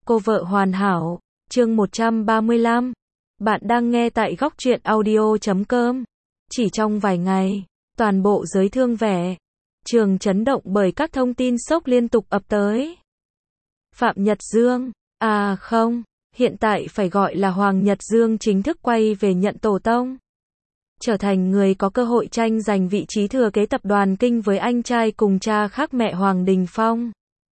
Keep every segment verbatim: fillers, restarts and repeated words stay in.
Cô vợ hoàn hảo, chương một trăm ba mươi lăm. Bạn đang nghe tại góc truyện audio chấm com. Chỉ trong vài ngày, toàn bộ giới thương vẻ trường chấn động bởi các thông tin sốc liên tục ập tới. Phạm Nhật Dương, à không, hiện tại phải gọi là Hoàng Nhật Dương chính thức quay về nhận tổ tông. Trở thành người có cơ hội tranh giành vị trí thừa kế tập đoàn Kinh với anh trai cùng cha khác mẹ Hoàng Đình Phong.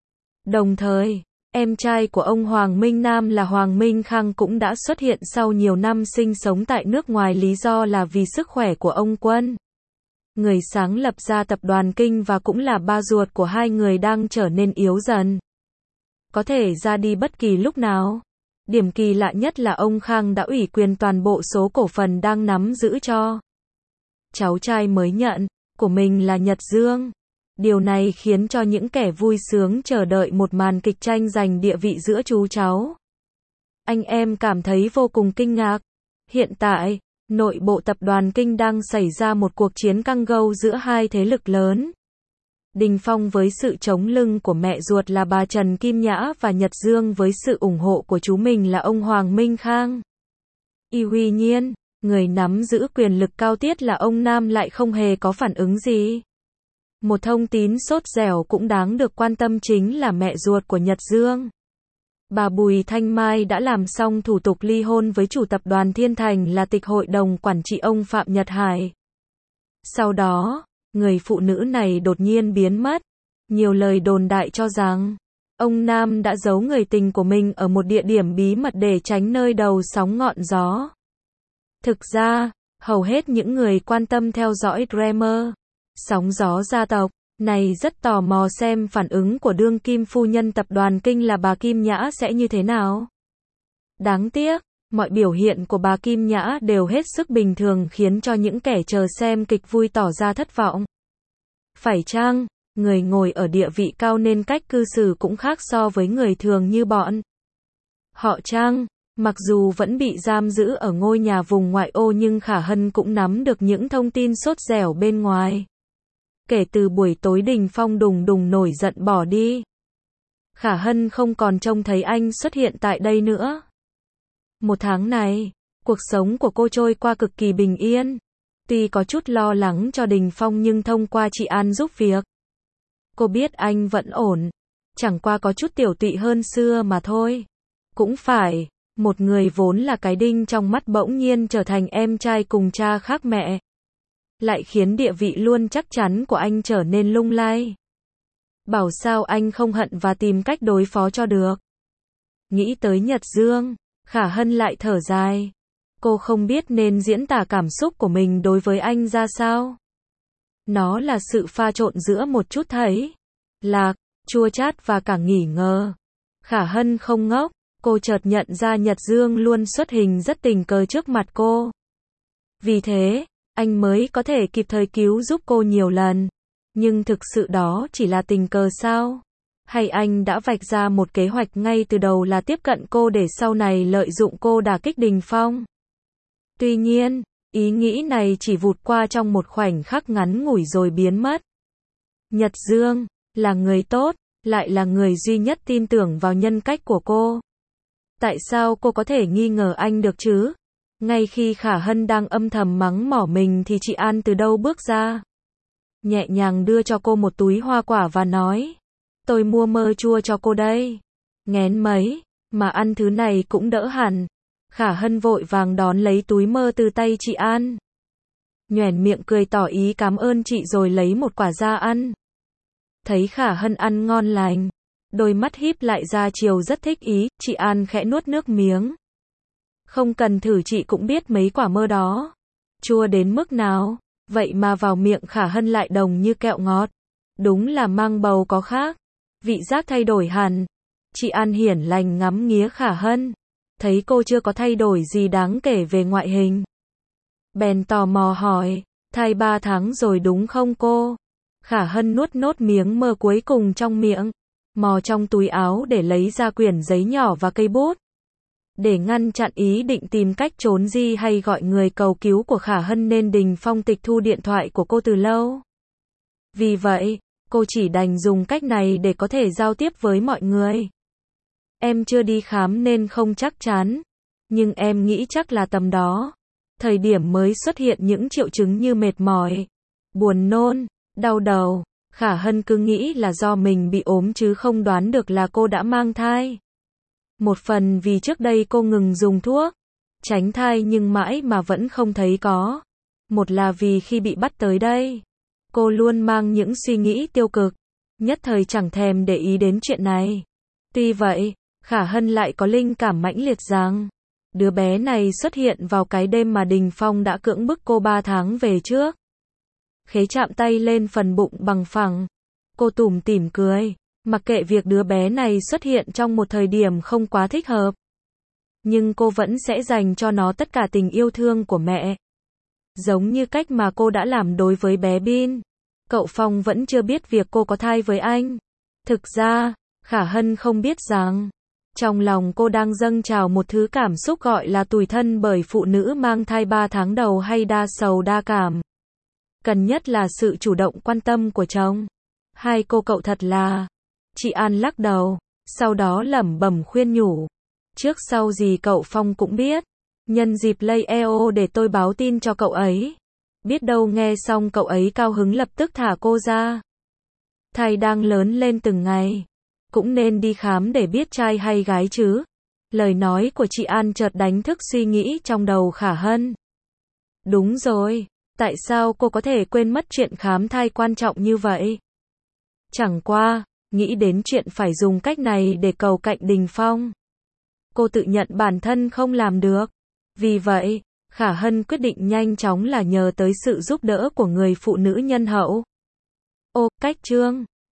Đồng thời, em trai của ông Hoàng Minh Nam là Hoàng Minh Khang cũng đã xuất hiện sau nhiều năm sinh sống tại nước ngoài, lý do là vì sức khỏe của ông Quân. Người sáng lập ra tập đoàn Kinh và cũng là ba ruột của hai người đang trở nên yếu dần. Có thể ra đi bất kỳ lúc nào. Điểm kỳ lạ nhất là ông Khang đã ủy quyền toàn bộ số cổ phần đang nắm giữ cho cháu trai mới nhận của mình là Nhật Dương. Điều này khiến cho những kẻ vui sướng chờ đợi một màn kịch tranh giành địa vị giữa chú cháu anh em cảm thấy vô cùng kinh ngạc. Hiện tại, nội bộ tập đoàn Kinh đang xảy ra một cuộc chiến căng gâu giữa hai thế lực lớn. Đình Phong với sự chống lưng của mẹ ruột là bà Trần Kim Nhã và Nhật Dương với sự ủng hộ của chú mình là ông Hoàng Minh Khang. Y Huy Nhiên, người nắm giữ quyền lực cao tiết là ông Nam lại không hề có phản ứng gì. Một thông tin sốt dẻo cũng đáng được quan tâm chính là mẹ ruột của Nhật Dương. Bà Bùi Thanh Mai đã làm xong thủ tục ly hôn với chủ tập đoàn Thiên Thành là tịch hội đồng quản trị ông Phạm Nhật Hải. Sau đó, người phụ nữ này đột nhiên biến mất. Nhiều lời đồn đại cho rằng, ông Nam đã giấu người tình của mình ở một địa điểm bí mật để tránh nơi đầu sóng ngọn gió. Thực ra, hầu hết những người quan tâm theo dõi drama sóng gió gia tộc này rất tò mò xem phản ứng của đương kim phu nhân tập đoàn Kinh là bà Kim Nhã sẽ như thế nào. Đáng tiếc, mọi biểu hiện của bà Kim Nhã đều hết sức bình thường khiến cho những kẻ chờ xem kịch vui tỏ ra thất vọng. Phải chăng, người ngồi ở địa vị cao nên cách cư xử cũng khác so với người thường như bọn họ chăng? Mặc dù vẫn bị giam giữ ở ngôi nhà vùng ngoại ô nhưng Khả Hân cũng nắm được những thông tin sốt dẻo bên ngoài. Kể từ buổi tối Đình Phong đùng đùng nổi giận bỏ đi, Khả Hân không còn trông thấy anh xuất hiện tại đây nữa. Một tháng này, cuộc sống của cô trôi qua cực kỳ bình yên. Tuy có chút lo lắng cho Đình Phong nhưng thông qua chị An giúp việc, cô biết anh vẫn ổn. Chẳng qua có chút tiểu tụy hơn xưa mà thôi. Cũng phải, một người vốn là cái đinh trong mắt bỗng nhiên trở thành em trai cùng cha khác mẹ, lại khiến địa vị luôn chắc chắn của anh trở nên lung lay. Bảo sao anh không hận và tìm cách đối phó cho được. Nghĩ tới Nhật Dương, Khả Hân lại thở dài. Cô không biết nên diễn tả cảm xúc của mình đối với anh ra sao. Nó là sự pha trộn giữa một chút thấy lạc, chua chát và cả nghỉ ngờ. Khả Hân không ngốc, cô chợt nhận ra Nhật Dương luôn xuất hình rất tình cờ trước mặt cô. Vì thế, anh mới có thể kịp thời cứu giúp cô nhiều lần. Nhưng thực sự đó chỉ là tình cờ sao? Hay anh đã vạch ra một kế hoạch ngay từ đầu là tiếp cận cô để sau này lợi dụng cô đả kích Đình Phong? Tuy nhiên, ý nghĩ này chỉ vụt qua trong một khoảnh khắc ngắn ngủi rồi biến mất. Nhật Dương là người tốt, lại là người duy nhất tin tưởng vào nhân cách của cô. Tại sao cô có thể nghi ngờ anh được chứ? Ngay khi Khả Hân đang âm thầm mắng mỏ mình thì chị An từ đâu bước ra. Nhẹ nhàng đưa cho cô một túi hoa quả và nói, tôi mua mơ chua cho cô đây. Nghén mấy, mà ăn thứ này cũng đỡ hẳn. Khả Hân vội vàng đón lấy túi mơ từ tay chị An. Nhoẻn miệng cười tỏ ý cảm ơn chị rồi lấy một quả ra ăn. Thấy Khả Hân ăn ngon lành, đôi mắt híp lại ra chiều rất thích ý, chị An khẽ nuốt nước miếng. Không cần thử chị cũng biết mấy quả mơ đó chua đến mức nào, vậy mà vào miệng Khả Hân lại đồng như kẹo ngọt. Đúng là mang bầu có khác, vị giác thay đổi hẳn. Chị An hiển lành ngắm nghía Khả Hân, thấy cô chưa có thay đổi gì đáng kể về ngoại hình. Bèn tò mò hỏi, thai ba tháng rồi đúng không cô? Khả Hân nuốt nốt miếng mơ cuối cùng trong miệng, mò trong túi áo để lấy ra quyển giấy nhỏ và cây bút. Để ngăn chặn ý định tìm cách trốn di hay gọi người cầu cứu của Khả Hân nên Đình Phong tịch thu điện thoại của cô từ lâu. Vì vậy, cô chỉ đành dùng cách này để có thể giao tiếp với mọi người. Em chưa đi khám nên không chắc chắn, nhưng em nghĩ chắc là tầm đó. Thời điểm mới xuất hiện những triệu chứng như mệt mỏi, buồn nôn, đau đầu. Khả Hân cứ nghĩ là do mình bị ốm chứ không đoán được là cô đã mang thai. Một phần vì trước đây cô ngừng dùng thuốc tránh thai nhưng mãi mà vẫn không thấy có. Một là vì khi bị bắt tới đây, cô luôn mang những suy nghĩ tiêu cực, nhất thời chẳng thèm để ý đến chuyện này. Tuy vậy, Khả Hân lại có linh cảm mãnh liệt rằng đứa bé này xuất hiện vào cái đêm mà Đình Phong đã cưỡng bức cô ba tháng về trước. Khế chạm tay lên phần bụng bằng phẳng, cô tủm tỉm cười, mặc kệ việc đứa bé này xuất hiện trong một thời điểm không quá thích hợp, nhưng cô vẫn sẽ dành cho nó tất cả tình yêu thương của mẹ. Giống như cách mà cô đã làm đối với bé Bin. Cậu Phong vẫn chưa biết việc cô có thai với anh. Thực ra, Khả Hân không biết rằng trong lòng cô đang dâng trào một thứ cảm xúc gọi là tủi thân bởi phụ nữ mang thai ba tháng đầu hay đa sầu đa cảm. Cần nhất là sự chủ động quan tâm của chồng. Hai cô cậu thật là... Chị An lắc đầu, sau đó lẩm bẩm khuyên nhủ. Trước sau gì cậu Phong cũng biết. Nhân dịp lây e o để tôi báo tin cho cậu ấy. Biết đâu nghe xong cậu ấy cao hứng lập tức thả cô ra. Thai đang lớn lên từng ngày. Cũng nên đi khám để biết trai hay gái chứ. Lời nói của chị An chợt đánh thức suy nghĩ trong đầu Khả Hân. Đúng rồi, tại sao cô có thể quên mất chuyện khám thai quan trọng như vậy? Chẳng qua, nghĩ đến chuyện phải dùng cách này để cầu cạnh Đình Phong. Cô tự nhận bản thân không làm được. Vì vậy, Khả Hân quyết định nhanh chóng là nhờ tới sự giúp đỡ của người phụ nữ nhân hậu. Ô, cách chương